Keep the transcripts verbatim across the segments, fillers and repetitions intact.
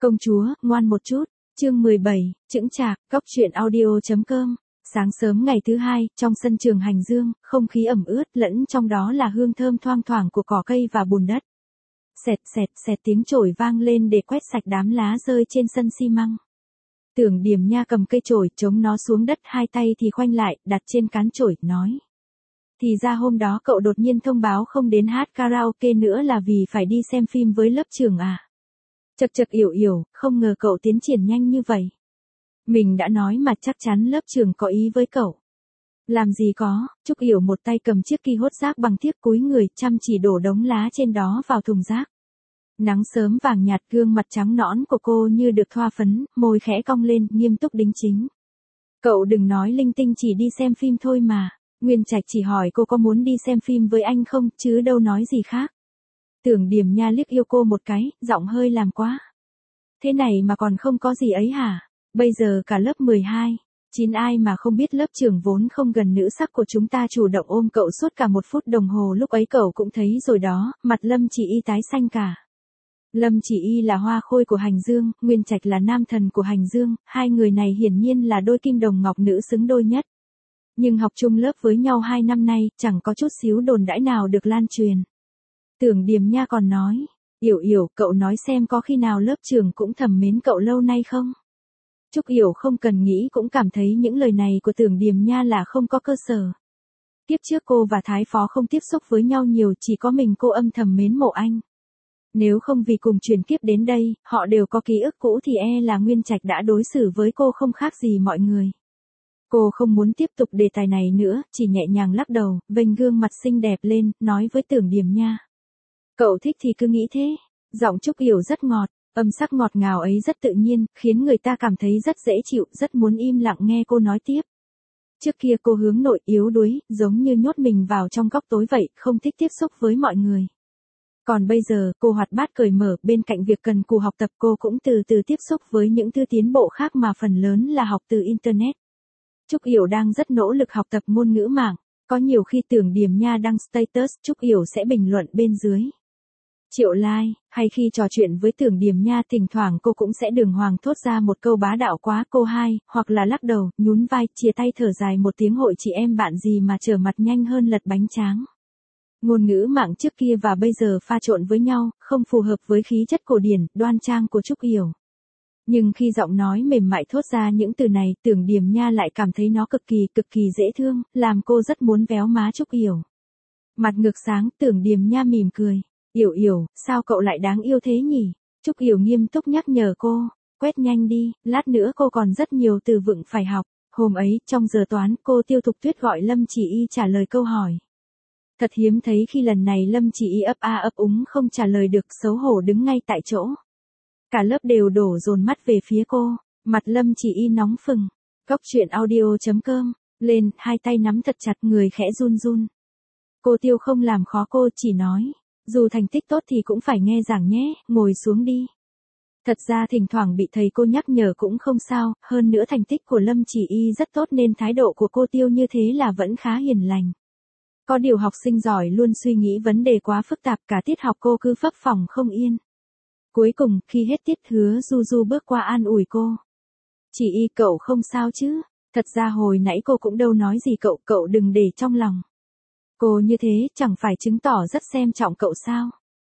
Công chúa, ngoan một chút. Chương mười bảy, chững chạc, góc truyện audio chấm com. Sáng sớm ngày thứ hai, trong sân trường Hành Dương, không khí ẩm ướt, lẫn trong đó là hương thơm thoang thoảng của cỏ cây và bùn đất. Xẹt xẹt xẹt tiếng chổi vang lên để quét sạch đám lá rơi trên sân xi măng. Tưởng Điềm Nha cầm cây chổi, chống nó xuống đất, hai tay thì khoanh lại, đặt trên cán chổi, nói. Thì ra hôm đó cậu đột nhiên thông báo không đến hát karaoke nữa là vì phải đi xem phim với lớp trưởng à? Chật chật Yểu Yểu, không ngờ cậu tiến triển nhanh như vậy. Mình đã nói mà chắc chắn lớp trưởng có ý với cậu. Làm gì có, Trúc Yểu một tay cầm chiếc ki hốt rác bằng thiếc cúi người, chăm chỉ đổ đống lá trên đó vào thùng rác. Nắng sớm vàng nhạt, gương mặt trắng nõn của cô như được thoa phấn, môi khẽ cong lên, nghiêm túc đính chính. Cậu đừng nói linh tinh, chỉ đi xem phim thôi mà. Nguyên Trạch chỉ hỏi cô có muốn đi xem phim với anh không, chứ đâu nói gì khác. Tưởng Điềm Nha liếc yêu cô một cái, giọng hơi làm quá. Thế này mà còn không có gì ấy hả? Bây giờ cả lớp mười hai, chín ai mà không biết lớp trưởng vốn không gần nữ sắc của chúng ta chủ động ôm cậu suốt cả một phút đồng hồ, lúc ấy cậu cũng thấy rồi đó, mặt Lâm Chỉ Y tái xanh cả. Lâm Chỉ Y là hoa khôi của Hành Dương, Nguyên Trạch là nam thần của Hành Dương, hai người này hiển nhiên là đôi kim đồng ngọc nữ xứng đôi nhất. Nhưng học chung lớp với nhau hai năm nay, chẳng có chút xíu đồn đãi nào được lan truyền. Tưởng Điềm Nha còn nói, Yểu Yểu, cậu nói xem có khi nào lớp trưởng cũng thầm mến cậu lâu nay không? Trúc Yểu không cần nghĩ cũng cảm thấy những lời này của Tưởng Điềm Nha là không có cơ sở. Tiếp trước cô và Thái Phó không tiếp xúc với nhau nhiều, chỉ có mình cô âm thầm mến mộ anh. Nếu không vì cùng chuyển kiếp đến đây, họ đều có ký ức cũ thì e là Nguyên Trạch đã đối xử với cô không khác gì mọi người. Cô không muốn tiếp tục đề tài này nữa, chỉ nhẹ nhàng lắc đầu, vênh gương mặt xinh đẹp lên, nói với Tưởng Điềm Nha. Cậu thích thì cứ nghĩ thế. Giọng Trúc Yểu rất ngọt, âm sắc ngọt ngào ấy rất tự nhiên, khiến người ta cảm thấy rất dễ chịu, rất muốn im lặng nghe cô nói tiếp. Trước kia cô hướng nội yếu đuối, giống như nhốt mình vào trong góc tối vậy, không thích tiếp xúc với mọi người. Còn bây giờ, cô hoạt bát cởi mở, bên cạnh việc cần cù học tập cô cũng từ từ tiếp xúc với những thứ tiến bộ khác mà phần lớn là học từ Internet. Trúc Yểu đang rất nỗ lực học tập ngôn ngữ mạng, có nhiều khi Tưởng Điềm Nha đăng status, Trúc Yểu sẽ bình luận bên dưới. Triệu like, hay khi trò chuyện với Tưởng Điềm Nha thỉnh thoảng cô cũng sẽ đường hoàng thốt ra một câu bá đạo quá cô hai, hoặc là lắc đầu, nhún vai, chia tay thở dài một tiếng hội chị em bạn gì mà trở mặt nhanh hơn lật bánh tráng. Ngôn ngữ mạng trước kia và bây giờ pha trộn với nhau, không phù hợp với khí chất cổ điển, đoan trang của Trúc Yểu. Nhưng khi giọng nói mềm mại thốt ra những từ này, Tưởng Điềm Nha lại cảm thấy nó cực kỳ, cực kỳ dễ thương, làm cô rất muốn véo má Trúc Yểu. Mặt ngực sáng, Tưởng Điềm Nha mỉm cười. Yểu Yểu, sao cậu lại đáng yêu thế nhỉ? Trúc Yểu nghiêm túc nhắc nhở cô, quét nhanh đi, lát nữa cô còn rất nhiều từ vựng phải học. Hôm ấy, trong giờ toán, cô Tiêu Thục Tuyết gọi Lâm Chỉ Y trả lời câu hỏi. Thật hiếm thấy khi lần này Lâm Chỉ Y ấp a ấp úng không trả lời được, xấu hổ đứng ngay tại chỗ. Cả lớp đều đổ dồn mắt về phía cô, mặt Lâm Chỉ Y nóng phừng. Góc truyện audio chấm com, lên, hai tay nắm thật chặt, người khẽ run run. Cô Tiêu không làm khó cô, chỉ nói. Dù thành tích tốt thì cũng phải nghe giảng nhé, ngồi xuống đi. Thật ra thỉnh thoảng bị thầy cô nhắc nhở cũng không sao, hơn nữa thành tích của Lâm Chỉ Y rất tốt nên thái độ của cô Tiêu như thế là vẫn khá hiền lành. Có điều học sinh giỏi luôn suy nghĩ vấn đề quá phức tạp, cả tiết học cô cứ phấp phỏng không yên. Cuối cùng, khi hết tiết, Hứa Du Du bước qua an ủi cô. Chỉ Y cậu không sao chứ, thật ra hồi nãy cô cũng đâu nói gì cậu, cậu đừng để trong lòng. Cô như thế chẳng phải chứng tỏ rất xem trọng cậu sao?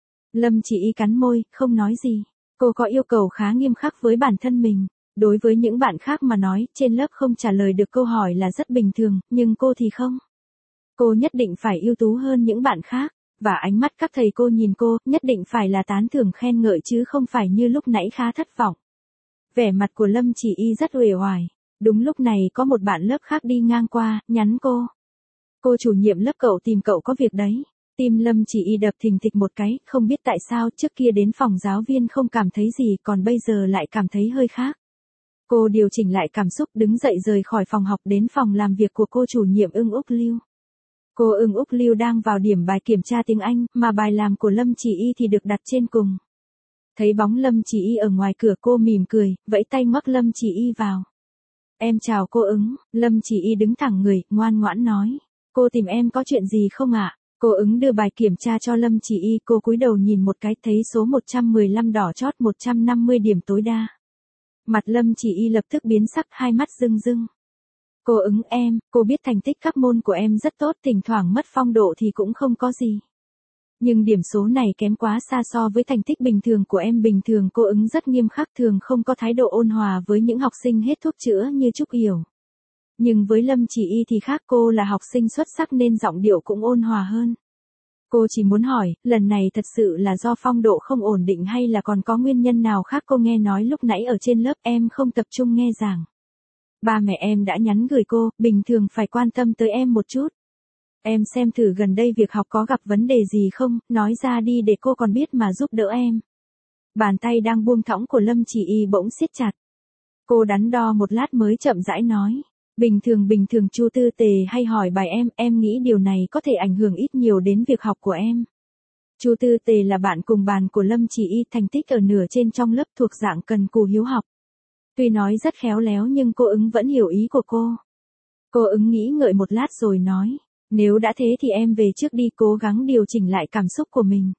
Lâm Chỉ Y cắn môi, không nói gì. Cô có yêu cầu khá nghiêm khắc với bản thân mình. Đối với những bạn khác mà nói, trên lớp không trả lời được câu hỏi là rất bình thường, nhưng cô thì không. Cô nhất định phải ưu tú hơn những bạn khác, và ánh mắt các thầy cô nhìn cô, nhất định phải là tán thưởng khen ngợi chứ không phải như lúc nãy khá thất vọng. Vẻ mặt của Lâm Chỉ Y rất uể oải. Đúng lúc này có một bạn lớp khác đi ngang qua, nhắn cô. Cô chủ nhiệm lớp cậu tìm cậu có việc đấy. Tim Lâm Chỉ Y đập thình thịch một cái, không biết tại sao trước kia đến phòng giáo viên không cảm thấy gì, còn bây giờ lại cảm thấy hơi khác. Cô điều chỉnh lại cảm xúc, đứng dậy rời khỏi phòng học đến phòng làm việc của cô chủ nhiệm Ưng Úc Lưu. Cô Ưng Úc Lưu đang vào điểm bài kiểm tra tiếng Anh, mà bài làm của Lâm Chỉ Y thì được đặt trên cùng. Thấy bóng Lâm Chỉ Y ở ngoài cửa, cô mỉm cười, vẫy tay ngoắc Lâm Chỉ Y vào. Em chào cô Ứng. Lâm Chỉ Y đứng thẳng người, ngoan ngoãn nói. Cô tìm em có chuyện gì không ạ? Cô ứng đưa bài kiểm tra cho Lâm Chỉ Y, cô cúi đầu nhìn một cái thấy số một trăm mười lăm đỏ chót một trăm năm mươi điểm tối đa. Mặt Lâm Chỉ Y lập tức biến sắc, hai mắt rưng rưng. Cô ứng em, cô biết thành tích các môn của em rất tốt, thỉnh thoảng mất phong độ thì cũng không có gì. Nhưng điểm số này kém quá xa so với thành tích bình thường của em. Bình thường cô ứng rất nghiêm khắc, thường không có thái độ ôn hòa với những học sinh hết thuốc chữa như Trúc Yểu. Nhưng với Lâm Chỉ Y thì khác, cô là học sinh xuất sắc nên giọng điệu cũng ôn hòa hơn. Cô chỉ muốn hỏi, lần này thật sự là do phong độ không ổn định hay là còn có nguyên nhân nào khác? Cô nghe nói lúc nãy ở trên lớp em không tập trung nghe giảng. Ba mẹ em đã nhắn gửi cô, bình thường phải quan tâm tới em một chút. Em xem thử gần đây việc học có gặp vấn đề gì không, nói ra đi để cô còn biết mà giúp đỡ em. Bàn tay đang buông thõng của Lâm Chỉ Y bỗng siết chặt. Cô đắn đo một lát mới chậm rãi nói. Bình thường bình thường Chu Tư Tề hay hỏi bài em, em nghĩ điều này có thể ảnh hưởng ít nhiều đến việc học của em. Chu Tư Tề là bạn cùng bàn của Lâm Chỉ Y, thành tích ở nửa trên trong lớp, thuộc dạng cần cù hiếu học. Tuy nói rất khéo léo nhưng cô ứng vẫn hiểu ý của cô. Cô ứng nghĩ ngợi một lát rồi nói, nếu đã thế thì em về trước đi, cố gắng điều chỉnh lại cảm xúc của mình.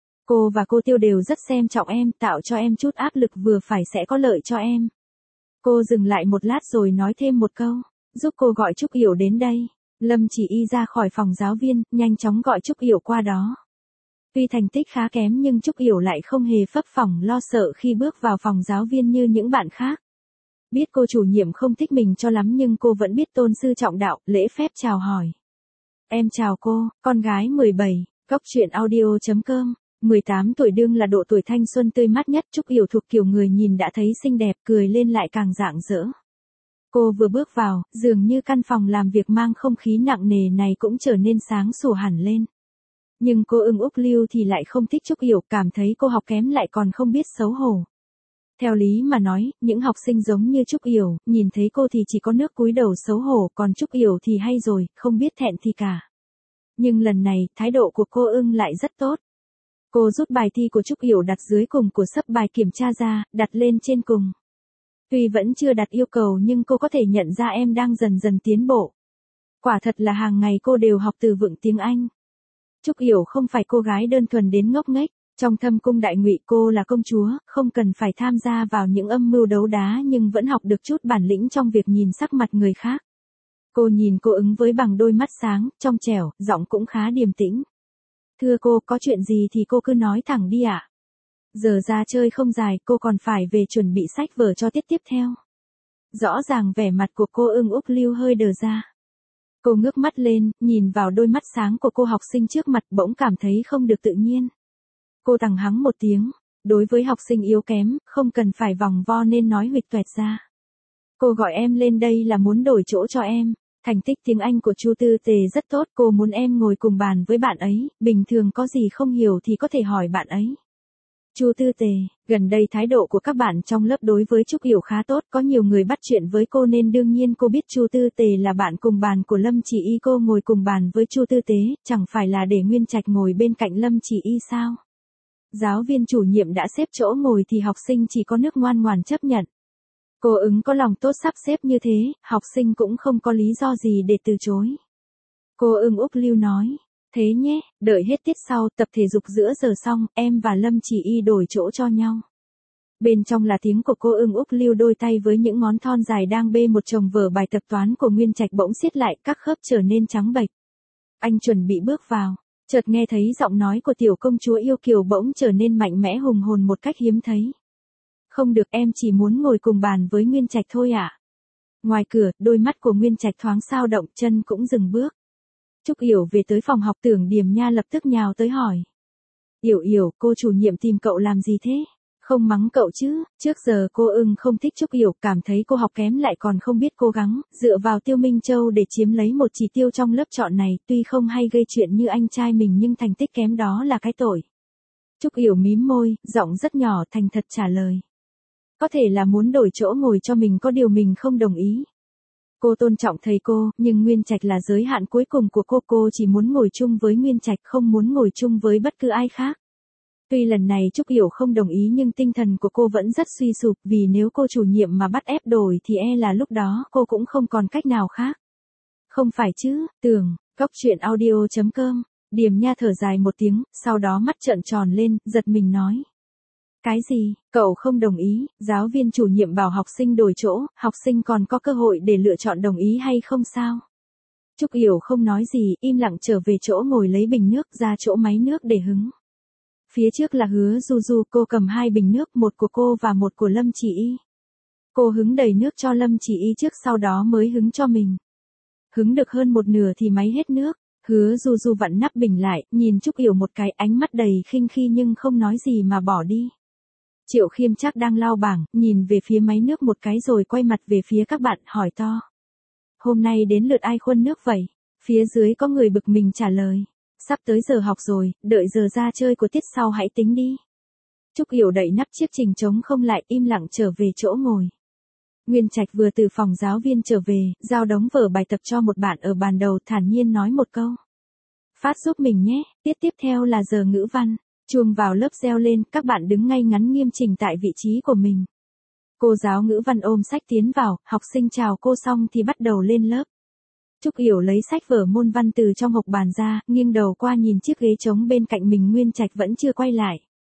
Cô và cô Tiêu đều rất xem trọng em, tạo cho em chút áp lực vừa phải sẽ có lợi cho em. Cô dừng lại một lát rồi nói thêm một câu, giúp cô gọi Trúc Yểu đến đây. Lâm Chỉ Y ra khỏi phòng giáo viên, nhanh chóng gọi Trúc Yểu qua đó. Tuy thành tích khá kém nhưng Trúc Yểu lại không hề phấp phỏng lo sợ khi bước vào phòng giáo viên như những bạn khác. Biết cô chủ nhiệm không thích mình cho lắm nhưng cô vẫn biết tôn sư trọng đạo, lễ phép chào hỏi. Em chào cô, con gái mười bảy, Cóc Truyện Audio chấm com. mười tám tuổi đương là độ tuổi thanh xuân tươi mát nhất. Trúc Yểu thuộc kiểu người nhìn đã thấy xinh đẹp, cười lên lại càng rạng rỡ. Cô vừa bước vào, dường như căn phòng làm việc mang không khí nặng nề này cũng trở nên sáng sủa hẳn lên. Nhưng cô Ưng Úc Lưu thì lại không thích Trúc Yểu, cảm thấy cô học kém lại còn không biết xấu hổ. Theo lý mà nói, những học sinh giống như Trúc Yểu, nhìn thấy cô thì chỉ có nước cúi đầu xấu hổ, còn Trúc Yểu thì hay rồi, không biết thẹn thì cả. Nhưng lần này, thái độ của cô Ưng lại rất tốt. Cô rút bài thi của Trúc Yểu đặt dưới cùng của sấp bài kiểm tra ra, đặt lên trên cùng. Tuy vẫn chưa đặt yêu cầu nhưng cô có thể nhận ra em đang dần dần tiến bộ. Quả thật là hàng ngày cô đều học từ vựng tiếng Anh. Trúc Yểu không phải cô gái đơn thuần đến ngốc nghếch. Trong thâm cung đại ngụy cô là công chúa, không cần phải tham gia vào những âm mưu đấu đá nhưng vẫn học được chút bản lĩnh trong việc nhìn sắc mặt người khác. Cô nhìn cô Ứng với bằng đôi mắt sáng, trong trẻo, giọng cũng khá điềm tĩnh. Thưa cô, có chuyện gì thì cô cứ nói thẳng đi ạ. Giờ ra chơi không dài, cô còn phải về chuẩn bị sách vở cho tiết tiếp theo. Rõ ràng vẻ mặt của cô Ưng Úc Lưu hơi đờ ra. Cô ngước mắt lên, nhìn vào đôi mắt sáng của cô học sinh trước mặt, bỗng cảm thấy không được tự nhiên. Cô thẳng hắng một tiếng, đối với học sinh yếu kém, không cần phải vòng vo nên nói huỵch toẹt ra. Cô gọi em lên đây là muốn đổi chỗ cho em. Thành tích tiếng Anh của Chu Tư Tề rất tốt, cô muốn em ngồi cùng bàn với bạn ấy, bình thường có gì không hiểu thì có thể hỏi bạn ấy. Chu Tư Tề, gần đây thái độ của các bạn trong lớp đối với Trúc Yểu khá tốt, có nhiều người bắt chuyện với cô nên đương nhiên cô biết Chu Tư Tề là bạn cùng bàn của Lâm Chỉ Y. Cô ngồi cùng bàn với Chu Tư Tế, chẳng phải là để Nguyên Trạch ngồi bên cạnh Lâm Chỉ Y sao? Giáo viên chủ nhiệm đã xếp chỗ ngồi thì học sinh chỉ có nước ngoan ngoãn chấp nhận. Cô Ứng có lòng tốt sắp xếp như thế, học sinh cũng không có lý do gì để từ chối. Cô Ưng Úc Lưu nói, thế nhé, đợi hết tiết sau, tập thể dục giữa giờ xong, em và Lâm Chỉ Y đổi chỗ cho nhau. Bên trong là tiếng của cô Ưng Úc Lưu, đôi tay với những ngón thon dài đang bê một chồng vở bài tập toán của Nguyên Trạch bỗng siết lại, các khớp trở nên trắng bệch. Anh chuẩn bị bước vào, chợt nghe thấy giọng nói của tiểu công chúa yêu kiều bỗng trở nên mạnh mẽ hùng hồn một cách hiếm thấy. Không được, em chỉ muốn ngồi cùng bàn với Nguyên Trạch thôi ạ. À? Ngoài cửa, đôi mắt của Nguyên Trạch thoáng sao động, chân cũng dừng bước. Trúc Yểu về tới phòng học, Tưởng Điềm Nha lập tức nhào tới hỏi. Yểu Yểu, cô chủ nhiệm tìm cậu làm gì thế? Không mắng cậu chứ, trước giờ cô Ưng không thích Trúc Yểu, cảm thấy cô học kém lại còn không biết cố gắng, dựa vào Tiêu Minh Châu để chiếm lấy một chỉ tiêu trong lớp chọn này, tuy không hay gây chuyện như anh trai mình nhưng thành tích kém đó là cái tội. Trúc Yểu mím môi, giọng rất nhỏ, thành thật trả lời. Có thể là muốn đổi chỗ ngồi cho mình, có điều mình không đồng ý. Cô tôn trọng thầy cô, nhưng Nguyên Trạch là giới hạn cuối cùng của cô, cô chỉ muốn ngồi chung với Nguyên Trạch, không muốn ngồi chung với bất cứ ai khác. Tuy lần này Trúc Yểu không đồng ý nhưng tinh thần của cô vẫn rất suy sụp, vì nếu cô chủ nhiệm mà bắt ép đổi thì e là lúc đó cô cũng không còn cách nào khác. Không phải chứ, Tưởng, Cóc Truyện Audio chấm com Điềm Nha thở dài một tiếng, sau đó mắt trợn tròn lên, giật mình nói. Cái gì, cậu không đồng ý, giáo viên chủ nhiệm bảo học sinh đổi chỗ, học sinh còn có cơ hội để lựa chọn đồng ý hay không sao? Trúc Yểu không nói gì, im lặng trở về chỗ ngồi lấy bình nước ra chỗ máy nước để hứng. Phía trước là Hứa Du Du, cô cầm hai bình nước, một của cô và một của Lâm Chỉ Y. Cô hứng đầy nước cho Lâm Chỉ Y trước, sau đó mới hứng cho mình. Hứng được hơn một nửa thì máy hết nước. Hứa Du Du vặn nắp bình lại, nhìn Trúc Yểu một cái, ánh mắt đầy khinh khi nhưng không nói gì mà bỏ đi. Triệu Khiêm chắc đang lau bảng, nhìn về phía máy nước một cái rồi quay mặt về phía các bạn, hỏi to. Hôm nay đến lượt ai khuân nước vậy? Phía dưới có người bực mình trả lời. Sắp tới giờ học rồi, đợi giờ ra chơi của tiết sau hãy tính đi. Trúc Yểu đậy nắp chiếc trình trống không lại, im lặng trở về chỗ ngồi. Nguyên Trạch vừa từ phòng giáo viên trở về, giao đống vở bài tập cho một bạn ở bàn đầu, thản nhiên nói một câu. Phát giúp mình nhé, tiết tiếp theo là giờ ngữ văn. Chuông vào lớp reo lên, các bạn đứng ngay ngắn nghiêm chỉnh tại vị trí của mình. Cô giáo ngữ văn ôm sách tiến vào, học sinh chào cô xong thì bắt đầu lên lớp. Trúc Yểu lấy sách vở môn văn từ trong hộc bàn ra, nghiêng đầu qua nhìn chiếc ghế trống bên cạnh mình, Nguyên Trạch vẫn chưa quay lại.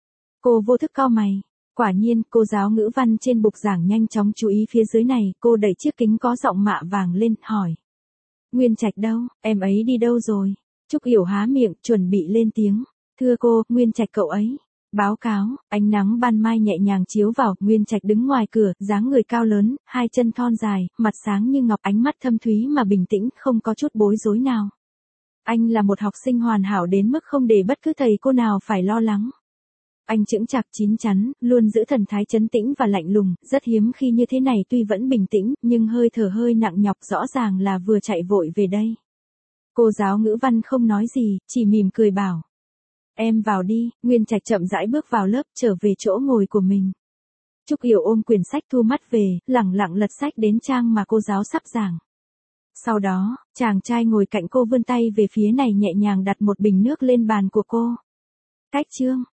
Cô vô thức cau mày. Quả nhiên, cô giáo ngữ văn trên bục giảng nhanh chóng chú ý phía dưới này, cô đẩy chiếc kính có giọng mạ vàng lên, hỏi. Nguyên Trạch đâu, em ấy đi đâu rồi? Trúc Yểu há miệng, chuẩn bị lên tiếng. Thưa cô, Nguyên Trạch cậu ấy. Báo cáo, ánh nắng ban mai nhẹ nhàng chiếu vào, Nguyên Trạch đứng ngoài cửa, dáng người cao lớn, hai chân thon dài, mặt sáng như ngọc, ánh mắt thâm thúy mà bình tĩnh, không có chút bối rối nào. Anh là một học sinh hoàn hảo đến mức không để bất cứ thầy cô nào phải lo lắng. Anh chững chạc chín chắn, luôn giữ thần thái trấn tĩnh và lạnh lùng, rất hiếm khi như thế này, tuy vẫn bình tĩnh, nhưng hơi thở hơi nặng nhọc, rõ ràng là vừa chạy vội về đây. Cô giáo ngữ văn không nói gì, chỉ mỉm cười bảo. Em vào đi. Nguyên Trạch chậm rãi bước vào lớp, trở về chỗ ngồi của mình. Trúc Yểu ôm quyển sách thu mắt về, lẳng lặng lật sách đến trang mà cô giáo sắp giảng. Sau đó, chàng trai ngồi cạnh cô vươn tay về phía này, nhẹ nhàng đặt một bình nước lên bàn của cô. Cách chương.